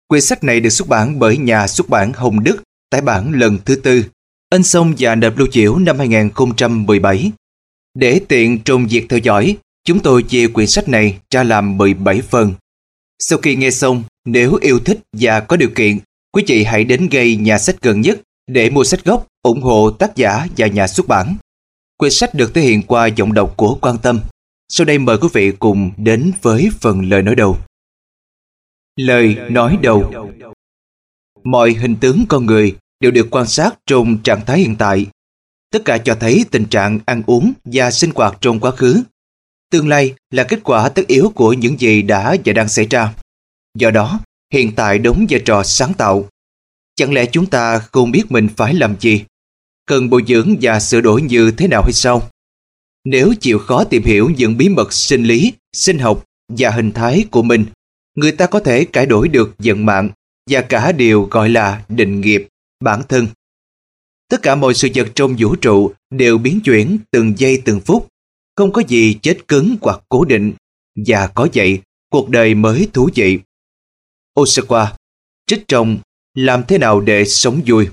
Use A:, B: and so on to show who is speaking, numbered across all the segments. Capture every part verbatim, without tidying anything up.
A: Quyển sách này được xuất bản bởi nhà xuất bản Hồng Đức, tái bản lần thứ tư, in xong và nộp lưu chiểu năm hai nghìn không trăm mười bảy. Để tiện trong việc theo dõi, chúng tôi chia quyển sách này ra làm mười bảy phần. Sau khi nghe xong, nếu yêu thích và có điều kiện, quý chị hãy đến ngay nhà sách gần nhất để mua sách gốc, ủng hộ tác giả và nhà xuất bản. Quyển sách được thể hiện qua giọng đọc của Quan Tâm. Sau đây mời quý vị cùng đến với phần lời nói đầu. Lời nói đầu. Mọi hình tướng con người đều được quan sát trong trạng thái hiện tại. Tất cả cho thấy tình trạng ăn uống và sinh hoạt trong quá khứ. Tương lai là kết quả tất yếu của những gì đã và đang xảy ra. Do đó, hiện tại đóng vai trò sáng tạo. Chẳng lẽ chúng ta không biết mình phải làm gì? Cần bồi dưỡng và sửa đổi như thế nào hay sao? Nếu chịu khó tìm hiểu những bí mật sinh lý, sinh học và hình thái của mình, người ta có thể cải đổi được vận mạng và cả điều gọi là định nghiệp, bản thân. Tất cả mọi sự vật trong vũ trụ đều biến chuyển từng giây từng phút, không có gì chết cứng hoặc cố định, và có vậy cuộc đời mới thú vị. Osawa, trích trong Làm thế nào để sống vui.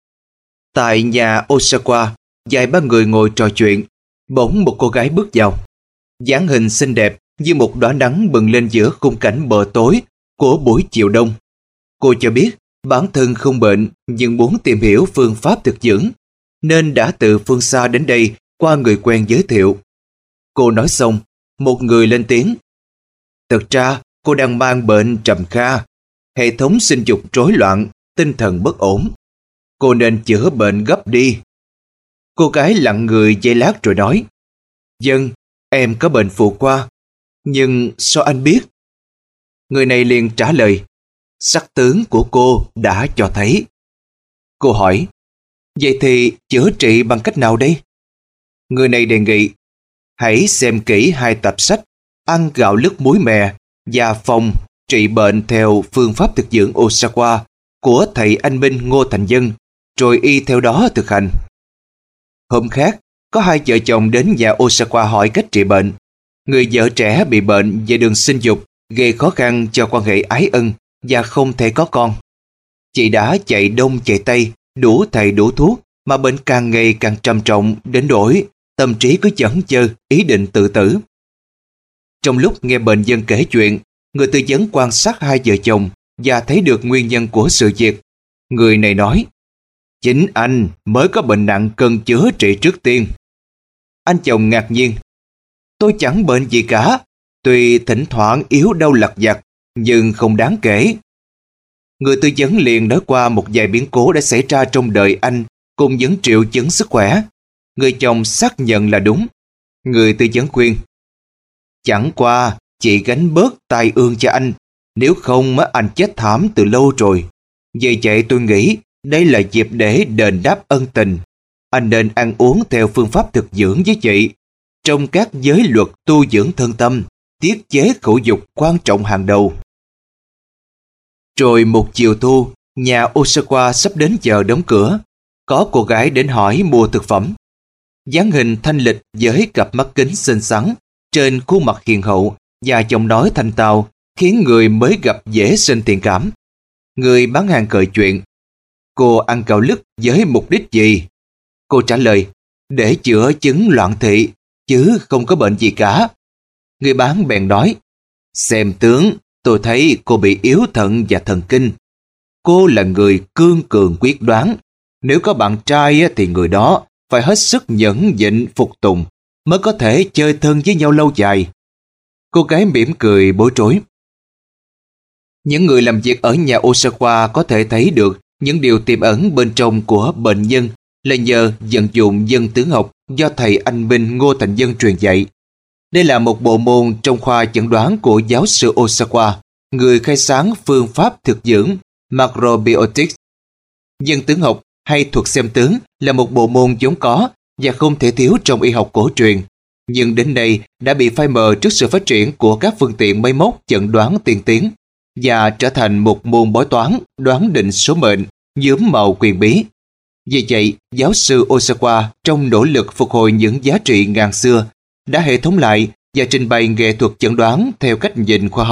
A: Tại nhà Osawa, vài ba người ngồi trò chuyện, bỗng một cô gái bước vào. Dáng hình xinh đẹp như một đóa nắng bừng lên giữa khung cảnh mờ tối của buổi chiều đông. Cô cho biết bản thân không bệnh nhưng muốn tìm hiểu phương pháp thực dưỡng, nên đã từ phương xa đến đây qua người quen giới thiệu. Cô nói xong, một người lên tiếng. Thực ra cô đang mang bệnh trầm kha, hệ thống sinh dục rối loạn, tinh thần bất ổn. Cô nên chữa bệnh gấp đi. Cô gái lặng người giây lát rồi nói. Vâng, em có bệnh phụ khoa. Nhưng sao anh biết? Người này liền trả lời. Sắc tướng của cô đã cho thấy. Cô hỏi. Vậy thì chữa trị bằng cách nào đây? Người này đề nghị. Hãy xem kỹ hai tập sách Ăn gạo lứt muối mè và Phòng trị bệnh theo phương pháp thực dưỡng Osawa của thầy anh Minh Ngô Thành Dân, rồi y theo đó thực hành. Hôm khác, có hai vợ chồng đến nhà Osawa hỏi cách trị bệnh. Người vợ trẻ bị bệnh về đường sinh dục, gây khó khăn cho quan hệ ái ân và không thể có con. Chị đã chạy đông chạy tây, đủ thầy đủ thuốc, mà bệnh càng ngày càng trầm trọng đến nỗi tâm trí cứ chẩn chơ, ý định tự tử. Trong lúc nghe bệnh nhân kể chuyện, người tư vấn quan sát hai vợ chồng và thấy được nguyên nhân của sự việc. Người này nói, chính anh mới có bệnh nặng cần chữa trị trước tiên. Anh chồng ngạc nhiên, tôi chẳng bệnh gì cả, tuy thỉnh thoảng yếu đau lặt vặt, nhưng không đáng kể. Người tư vấn liền nói qua một vài biến cố đã xảy ra trong đời anh cùng những triệu chứng sức khỏe. Người chồng xác nhận là đúng. Người tư vấn khuyên, chẳng qua chị gánh bớt tai ương cho anh, nếu không anh chết thảm từ lâu rồi. Vì vậy tôi nghĩ đây là dịp để đền đáp ân tình. Anh nên ăn uống theo phương pháp thực dưỡng với chị. Trong các giới luật tu dưỡng thân tâm, tiết chế khẩu dục quan trọng hàng đầu. Rồi một chiều thu, nhà Osawa sắp đến giờ đóng cửa. Có cô gái đến hỏi mua thực phẩm. Dáng hình thanh lịch với cặp mắt kính xinh xắn, trên khuôn mặt hiền hậu và giọng nói thanh tao khiến người mới gặp dễ sinh thiện cảm. Người bán hàng cởi chuyện. Cô ăn gạo lứt với mục đích gì? Cô trả lời, để chữa chứng loạn thị, chứ không có bệnh gì cả. Người bán bèn nói, xem tướng, tôi thấy cô bị yếu thận và thần kinh. Cô là người cương cường quyết đoán. Nếu có bạn trai thì người đó phải hết sức nhẫn nhịn phục tùng mới có thể chơi thân với nhau lâu dài. Cô gái mỉm cười bối rối. Những người làm việc ở nhà Osawa có thể thấy được những điều tiềm ẩn bên trong của bệnh nhân là nhờ vận dụng dân tướng học do thầy anh Minh Ngô Thành Dân truyền dạy. Đây là một bộ môn trong khoa chẩn đoán của giáo sư Osawa, người khai sáng phương pháp thực dưỡng Macrobiotics. Dân tướng học hay thuật xem tướng là một bộ môn vốn có và không thể thiếu trong y học cổ truyền, nhưng đến nay đã bị phai mờ trước sự phát triển của các phương tiện máy móc chẩn đoán tiên tiến và trở thành một môn bói toán đoán định số mệnh nhuốm màu quyền bí. Vì vậy, giáo sư Osawa trong nỗ lực phục hồi những giá trị ngàn xưa đã hệ thống lại và trình bày nghệ thuật chẩn đoán theo cách nhìn khoa học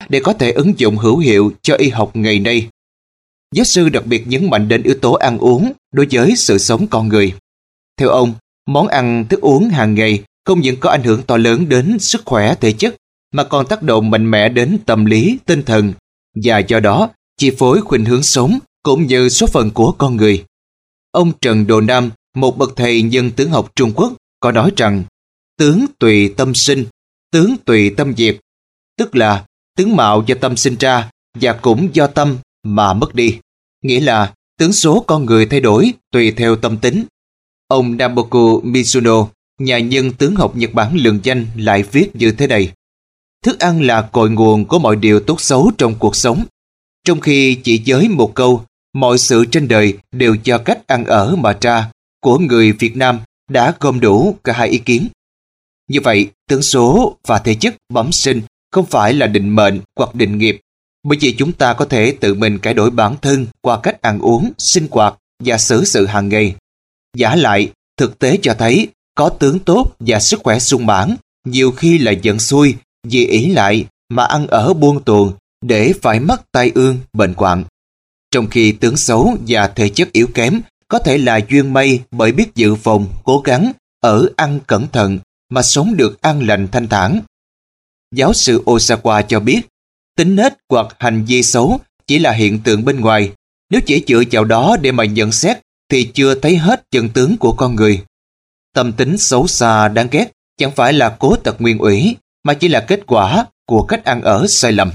A: để có thể ứng dụng hữu hiệu cho y học ngày nay. Giáo sư đặc biệt nhấn mạnh đến yếu tố ăn uống đối với sự sống con người. Theo ông, món ăn thức uống hàng ngày không những có ảnh hưởng to lớn đến sức khỏe thể chất mà còn tác động mạnh mẽ đến tâm lý, tinh thần và do đó chi phối khuynh hướng sống cũng như số phận của con người. Ông Trần Đồ Nam, một bậc thầy nhân tướng học Trung Quốc, có nói rằng tướng tùy tâm sinh, tướng tùy tâm diệt, tức là tướng mạo do tâm sinh ra và cũng do tâm mà mất đi, nghĩa là tướng số con người thay đổi tùy theo tâm tính. Ông Naboku Mizuno, nhà nhân tướng học Nhật Bản lừng danh, lại viết như thế này: thức ăn là cội nguồn của mọi điều tốt xấu trong cuộc sống. Trong khi chỉ với một câu mọi sự trên đời đều do cách ăn ở mà ra của người Việt Nam đã gom đủ cả hai ý kiến. Như vậy, tướng số và thể chất bẩm sinh không phải là định mệnh hoặc định nghiệp, bởi vì chúng ta có thể tự mình cải đổi bản thân qua cách ăn uống, sinh hoạt và xử sự hàng ngày. Giả lại, thực tế cho thấy có tướng tốt và sức khỏe sung mãn nhiều khi là giận xui vì ỷ lại mà ăn ở buông tuồng để phải mắc tai ương, bệnh hoạn. Trong khi tướng xấu và thể chất yếu kém có thể là duyên may bởi biết dự phòng, cố gắng, ở ăn cẩn thận mà sống được an lành thanh thản. Giáo sư Osawa cho biết, tính nết hoặc hành vi xấu chỉ là hiện tượng bên ngoài. Nếu chỉ dựa vào đó để mà nhận xét thì chưa thấy hết chân tướng của con người. Tâm tính xấu xa đáng ghét chẳng phải là cố tật nguyên ủy, mà chỉ là kết quả của cách ăn ở sai lầm.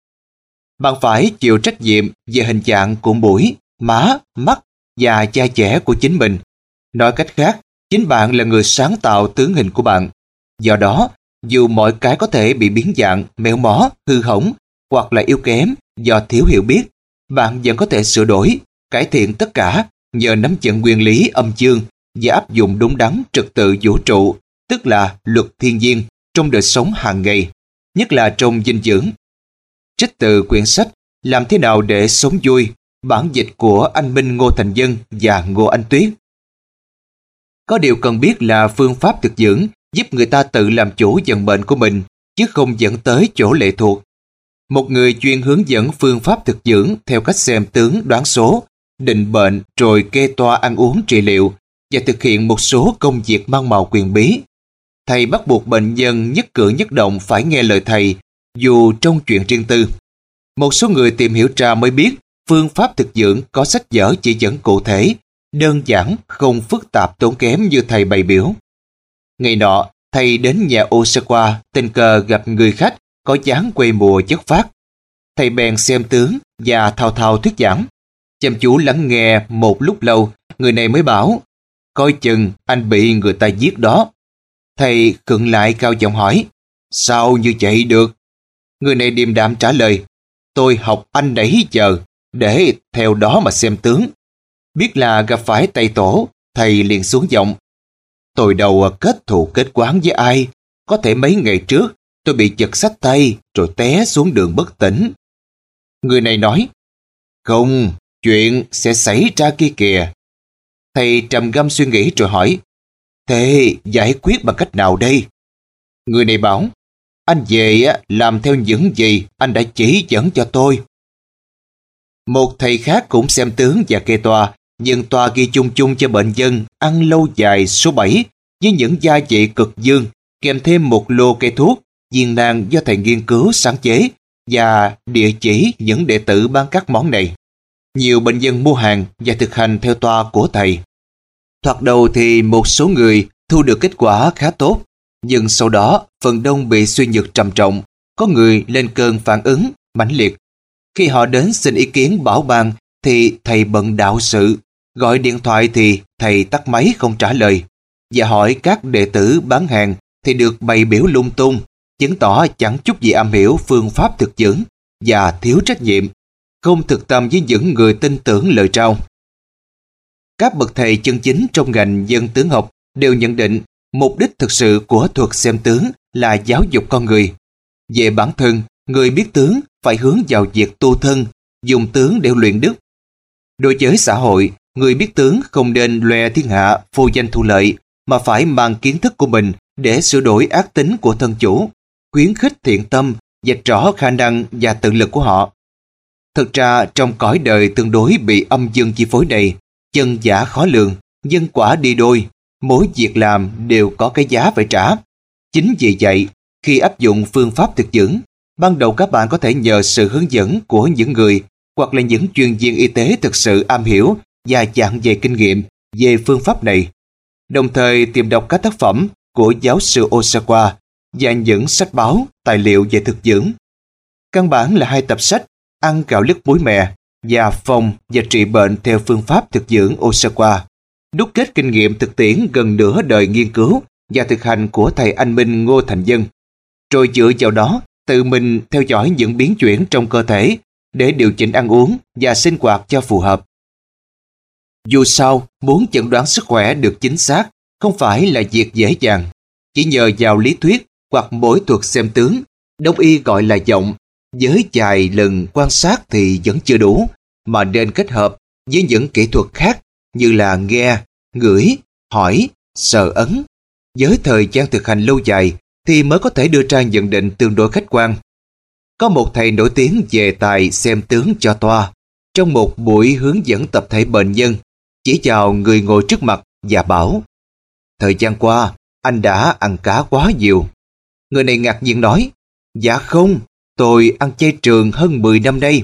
A: Bạn phải chịu trách nhiệm về hình dạng của mũi, má, mắt và da dẻ của chính mình. Nói cách khác, chính bạn là người sáng tạo tướng hình của bạn. Do đó, dù mọi cái có thể bị biến dạng, méo mó, hư hỏng hoặc là yếu kém do thiếu hiểu biết, bạn vẫn có thể sửa đổi, cải thiện tất cả nhờ nắm vững nguyên lý âm dương và áp dụng đúng đắn trật tự vũ trụ, tức là luật thiên nhiên trong đời sống hàng ngày, nhất là trong dinh dưỡng. Trích từ quyển sách Làm thế nào để sống vui, bản dịch của anh Minh Ngô Thành Dân và Ngô Anh Tuyết. Có điều cần biết là phương pháp thực dưỡng giúp người ta tự làm chủ vận mệnh của mình, chứ không dẫn tới chỗ lệ thuộc. Một người chuyên hướng dẫn phương pháp thực dưỡng theo cách xem tướng đoán số, định bệnh rồi kê toa ăn uống trị liệu và thực hiện một số công việc mang màu quyền bí. Thầy bắt buộc bệnh nhân nhất cử nhất động phải nghe lời thầy, dù trong chuyện riêng tư. Một số người tìm hiểu ra mới biết phương pháp thực dưỡng có sách vở chỉ dẫn cụ thể, đơn giản, không phức tạp tốn kém như thầy bày biểu. Ngày nọ, thầy đến nhà Osawa tình cờ gặp người khách có dáng quê mùa chất phác. Thầy bèn xem tướng và thao thao thuyết giảng. Chăm chú lắng nghe một lúc lâu, người này mới bảo, coi chừng anh bị người ta giết đó. Thầy khựng lại cao giọng hỏi, sao như vậy được? Người này điềm đạm trả lời, tôi học anh nãy giờ để theo đó mà xem tướng. Biết là gặp phải Tây Tổ, thầy liền xuống giọng, tôi đâu kết thù kết quán với ai, có thể mấy ngày trước tôi bị giật xách tay rồi té xuống đường bất tỉnh. Người này nói, không, chuyện sẽ xảy ra kia kìa. Thầy trầm ngâm suy nghĩ rồi hỏi, thế giải quyết bằng cách nào đây? Người này bảo, anh về làm theo những gì anh đã chỉ dẫn cho tôi. Một thầy khác cũng xem tướng và kê toa, nhưng toa ghi chung chung cho bệnh nhân ăn lâu dài số bảy với những gia vị cực dương, kèm thêm một lô cây thuốc, viên nang do thầy nghiên cứu sáng chế và địa chỉ những đệ tử bán các món này. Nhiều bệnh nhân mua hàng và thực hành theo toa của thầy. Thoạt đầu thì một số người thu được kết quả khá tốt, nhưng sau đó phần đông bị suy nhược trầm trọng, có người lên cơn phản ứng mãnh liệt. Khi họ đến xin ý kiến bảo ban thì thầy bận đạo sự, gọi điện thoại thì thầy tắt máy không trả lời, và hỏi các đệ tử bán hàng thì được bày biểu lung tung, chứng tỏ chẳng chút gì am hiểu phương pháp thực dưỡng và thiếu trách nhiệm, không thực tâm với những người tin tưởng lời trao. Các bậc thầy chân chính trong ngành dân tướng học đều nhận định mục đích thực sự của thuật xem tướng là giáo dục con người. Về bản thân, người biết tướng phải hướng vào việc tu thân, dùng tướng để luyện đức. Đối với xã hội, người biết tướng không nên lòe thiên hạ, phô danh thu lợi, mà phải mang kiến thức của mình để sửa đổi ác tính của thân chủ, khuyến khích thiện tâm vạch rõ khả năng và tự lực của họ. Thực ra trong cõi đời tương đối bị âm dương chi phối này, chân giả khó lường, nhân quả đi đôi, mỗi việc làm đều có cái giá phải trả. Chính vì vậy, khi áp dụng phương pháp thực dưỡng, ban đầu các bạn có thể nhờ sự hướng dẫn của những người hoặc là những chuyên viên y tế thực sự am hiểu và dạn dày kinh nghiệm về phương pháp này, đồng thời tìm đọc các tác phẩm của giáo sư Osawa và những sách báo, tài liệu về thực dưỡng. Căn bản là hai tập sách Ăn gạo lứt muối mè và Phòng và trị bệnh theo phương pháp thực dưỡng Osawa, đúc kết kinh nghiệm thực tiễn gần nửa đời nghiên cứu và thực hành của thầy anh Minh Ngô Thành Dân, rồi dựa vào đó tự mình theo dõi những biến chuyển trong cơ thể để điều chỉnh ăn uống và sinh hoạt cho phù hợp. Dù sao, muốn chẩn đoán sức khỏe được chính xác không phải là việc dễ dàng. Chỉ nhờ vào lý thuyết hoặc mỗi thuật xem tướng, đông y gọi là vọng, với vài lần quan sát thì vẫn chưa đủ, mà nên kết hợp với những kỹ thuật khác như là nghe, ngửi, hỏi, sờ ấn. Với thời gian thực hành lâu dài thì mới có thể đưa ra nhận định tương đối khách quan. Có một thầy nổi tiếng về tài xem tướng cho toa, trong một buổi hướng dẫn tập thể bệnh nhân, chỉ vào người ngồi trước mặt và bảo: "Thời gian qua, anh đã ăn cá quá nhiều." Người này ngạc nhiên nói: "Dạ không, tôi ăn chay trường hơn mười năm nay."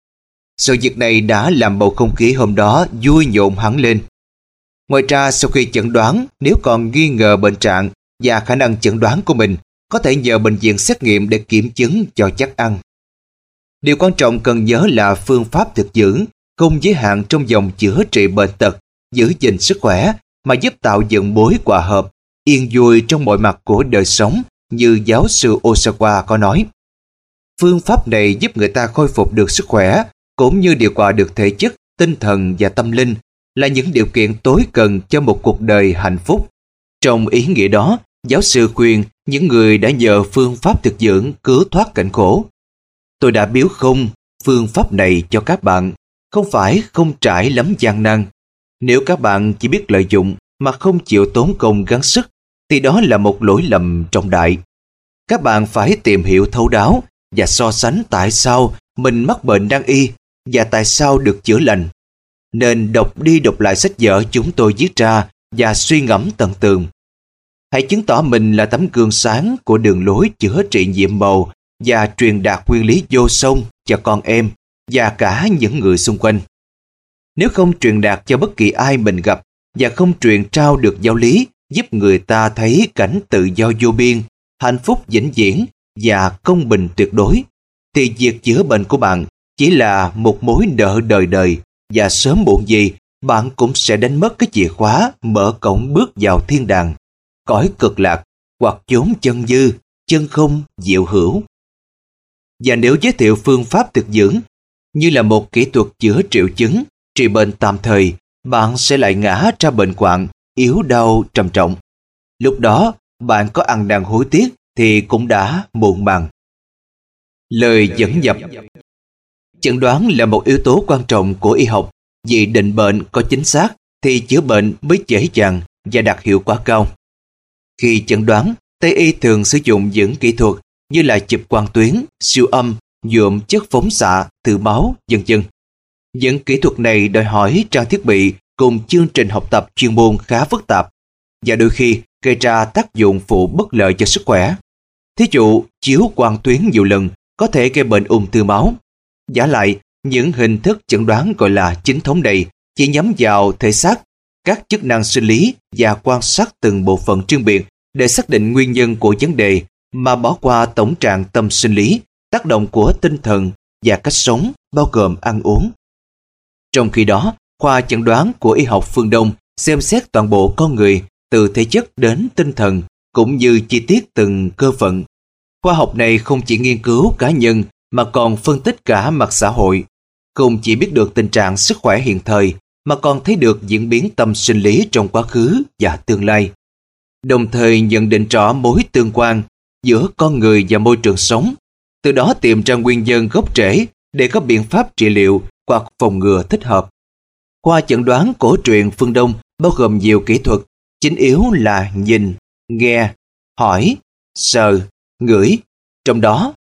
A: Sự việc này đã làm bầu không khí hôm đó vui nhộn hẳn lên. Ngoài ra, sau khi chẩn đoán, nếu còn nghi ngờ bệnh trạng và khả năng chẩn đoán của mình, có thể nhờ bệnh viện xét nghiệm để kiểm chứng cho chắc ăn. Điều quan trọng cần nhớ là phương pháp thực dưỡng không giới hạn trong vòng chữa trị bệnh tật, giữ gìn sức khỏe, mà giúp tạo dựng mối hòa hợp, yên vui trong mọi mặt của đời sống, như giáo sư Osawa có nói. Phương pháp này giúp người ta khôi phục được sức khỏe, cũng như điều hòa được thể chất, tinh thần và tâm linh, là những điều kiện tối cần cho một cuộc đời hạnh phúc. Trong ý nghĩa đó, giáo sư khuyên những người đã nhờ phương pháp thực dưỡng cứu thoát cảnh khổ: "Tôi đã biếu không phương pháp này cho các bạn, không phải không trải lắm gian nan. Nếu các bạn chỉ biết lợi dụng mà không chịu tốn công gắng sức, thì đó là một lỗi lầm trọng đại. Các bạn phải tìm hiểu thấu đáo và so sánh tại sao mình mắc bệnh nan y và tại sao được chữa lành. Nên đọc đi đọc lại sách vở chúng tôi viết ra và suy ngẫm tận tường. Hãy chứng tỏ mình là tấm gương sáng của đường lối chữa trị nhiệm màu và truyền đạt nguyên lý vô song cho con em và cả những người xung quanh. Nếu không truyền đạt cho bất kỳ ai mình gặp và không truyền trao được giáo lý giúp người ta thấy cảnh tự do vô biên, hạnh phúc vĩnh viễn và công bình tuyệt đối, thì việc chữa bệnh của bạn chỉ là một mối nợ đời đời, và sớm muộn gì bạn cũng sẽ đánh mất cái chìa khóa mở cổng bước vào thiên đàng, cõi cực lạc hoặc chốn chân dư, chân không diệu hữu. Và nếu giới thiệu phương pháp thực dưỡng như là một kỹ thuật chữa triệu chứng, trị bệnh tạm thời, bạn sẽ lại ngã ra bệnh hoạn, yếu đau trầm trọng. Lúc đó, bạn có ăn năn hối tiếc thì cũng đã muộn màng. Lời dẫn nhập. Chẩn đoán là một yếu tố quan trọng của y học, vì định bệnh có chính xác thì chữa bệnh mới dễ dàng và đạt hiệu quả cao. Khi chẩn đoán, Tây y thường sử dụng những kỹ thuật như là chụp quang tuyến, siêu âm, nhuộm chất phóng xạ, thử máu, vân vân. Những kỹ thuật này đòi hỏi trang thiết bị cùng chương trình học tập chuyên môn khá phức tạp và đôi khi gây ra tác dụng phụ bất lợi cho sức khỏe. Thí dụ, chiếu quang tuyến nhiều lần có thể gây bệnh ung thư máu. Giả lại, những hình thức chẩn đoán gọi là chính thống này chỉ nhắm vào thể xác, các chức năng sinh lý và quan sát từng bộ phận riêng biệt để xác định nguyên nhân của vấn đề, mà bỏ qua tổng trạng tâm sinh lý, tác động của tinh thần và cách sống, bao gồm ăn uống. Trong khi đó, khoa chẩn đoán của y học phương Đông xem xét toàn bộ con người từ thể chất đến tinh thần, cũng như chi tiết từng cơ phận. Khoa học này không chỉ nghiên cứu cá nhân mà còn phân tích cả mặt xã hội. Không chỉ biết được tình trạng sức khỏe hiện thời mà còn thấy được diễn biến tâm sinh lý trong quá khứ và tương lai. Đồng thời nhận định rõ mối tương quan giữa con người và môi trường sống, từ đó tìm ra nguyên nhân gốc rễ để có biện pháp trị liệu hoặc phòng ngừa thích hợp. Khoa chẩn đoán cổ truyền phương Đông bao gồm nhiều kỹ thuật, chính yếu là nhìn, nghe, hỏi, sờ, ngửi. Trong đó,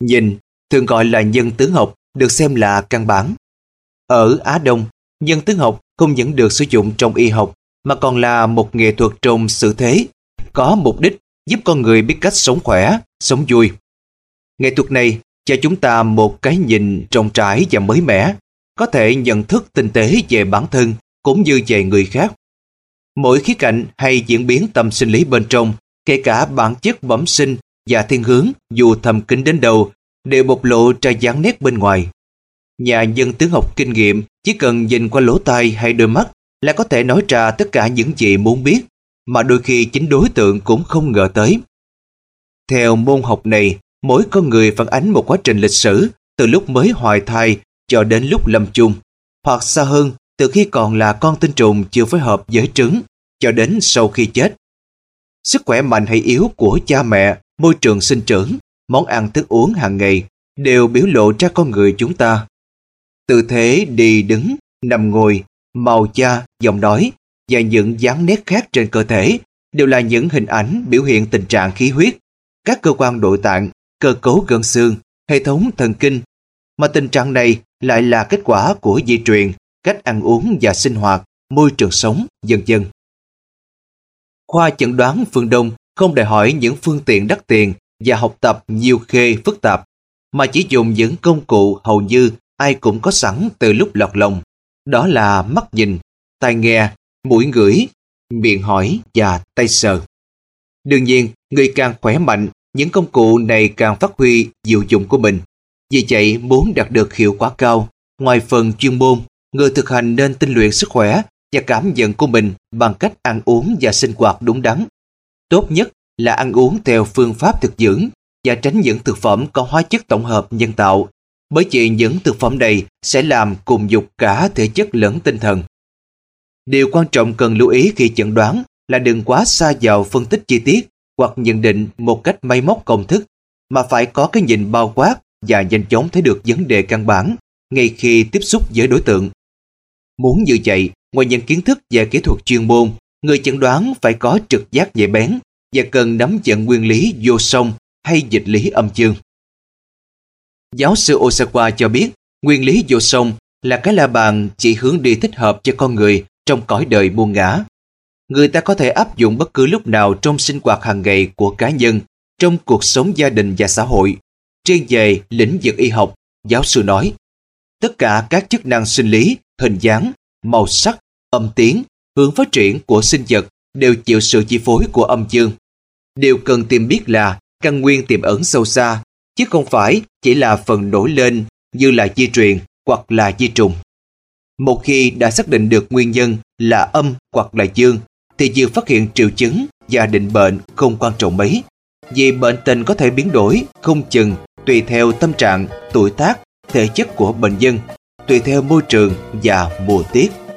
A: Nhìn, thường gọi là nhân tướng học, được xem là căn bản. Ở Á Đông, nhân tướng học không những được sử dụng trong y học mà còn là một nghệ thuật trong xử thế, có mục đích giúp con người biết cách sống khỏe, sống vui. Nghệ thuật này cho chúng ta một cái nhìn rộng rãi và mới mẻ, có thể nhận thức tinh tế về bản thân cũng như về người khác. Mỗi khía cạnh hay diễn biến tâm sinh lý bên trong, kể cả bản chất bẩm sinh và thiên hướng dù thầm kín đến đâu, đều bộc lộ ra dáng nét bên ngoài. Nhà nhân tướng học kinh nghiệm chỉ cần nhìn qua lỗ tai hay đôi mắt là có thể nói ra tất cả những gì muốn biết, mà đôi khi chính đối tượng cũng không ngờ tới. Theo môn học này, mỗi con người phản ánh một quá trình lịch sử từ lúc mới hoài thai cho đến lúc lâm chung, hoặc xa hơn, từ khi còn là con tinh trùng chưa phối hợp với trứng cho đến sau khi chết. Sức khỏe mạnh hay yếu của cha mẹ, môi trường sinh trưởng, món ăn thức uống hàng ngày đều biểu lộ ra con người chúng ta. Tư thế đi đứng, nằm ngồi, màu da, giọng nói và những dáng nét khác trên cơ thể đều là những hình ảnh biểu hiện tình trạng khí huyết, các cơ quan nội tạng, cơ cấu gân xương, hệ thống thần kinh, mà tình trạng này lại là kết quả của di truyền, cách ăn uống và sinh hoạt, môi trường sống, vân vân. Khoa chẩn đoán phương Đông không đòi hỏi những phương tiện đắt tiền và học tập nhiều khê phức tạp, mà chỉ dùng những công cụ hầu như ai cũng có sẵn từ lúc lọt lòng. Đó là mắt nhìn, tai nghe, mũi ngửi, miệng hỏi và tay sờ. Đương nhiên, người càng khỏe mạnh, những công cụ này càng phát huy diệu dụng của mình. Vì vậy, muốn đạt được hiệu quả cao, ngoài phần chuyên môn, người thực hành nên tinh luyện sức khỏe và cảm nhận của mình bằng cách ăn uống và sinh hoạt đúng đắn. Tốt nhất là ăn uống theo phương pháp thực dưỡng và tránh những thực phẩm có hóa chất tổng hợp nhân tạo, bởi vì những thực phẩm này sẽ làm cùng dục cả thể chất lẫn tinh thần. Điều quan trọng cần lưu ý khi chẩn đoán là đừng quá xa vào phân tích chi tiết hoặc nhận định một cách máy móc công thức, mà phải có cái nhìn bao quát và nhanh chóng thấy được vấn đề căn bản ngay khi tiếp xúc với đối tượng. Muốn như vậy, ngoài những kiến thức về kỹ thuật chuyên môn, người chẩn đoán phải có trực giác nhạy bén và cần nắm vững nguyên lý vô song hay dịch lý âm dương. Giáo sư Osawa cho biết, nguyên lý vô song là cái la bàn chỉ hướng đi thích hợp cho con người trong cõi đời muôn ngã. Người ta có thể áp dụng bất cứ lúc nào trong sinh hoạt hàng ngày của cá nhân, trong cuộc sống gia đình và xã hội. Riêng về lĩnh vực y học, giáo sư nói, tất cả các chức năng sinh lý, hình dáng, màu sắc, âm tiếng, hướng phát triển của sinh vật đều chịu sự chi phối của âm dương. Điều cần tìm biết là căn nguyên tiềm ẩn sâu xa, chứ không phải chỉ là phần nổi lên như là di truyền hoặc là di trùng. Một khi đã xác định được nguyên nhân là âm hoặc là dương, thì việc phát hiện triệu chứng và định bệnh không quan trọng mấy, vì bệnh tình có thể biến đổi không chừng tùy theo tâm trạng, tuổi tác, thể chất của bệnh nhân, tùy theo môi trường và mùa tiết.